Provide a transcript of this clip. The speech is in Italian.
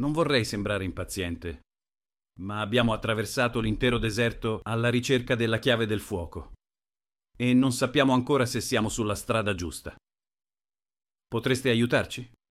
Non vorrei sembrare impaziente, ma abbiamo attraversato l'intero deserto alla ricerca della chiave del fuoco e non sappiamo ancora se siamo sulla strada giusta. Potreste aiutarci?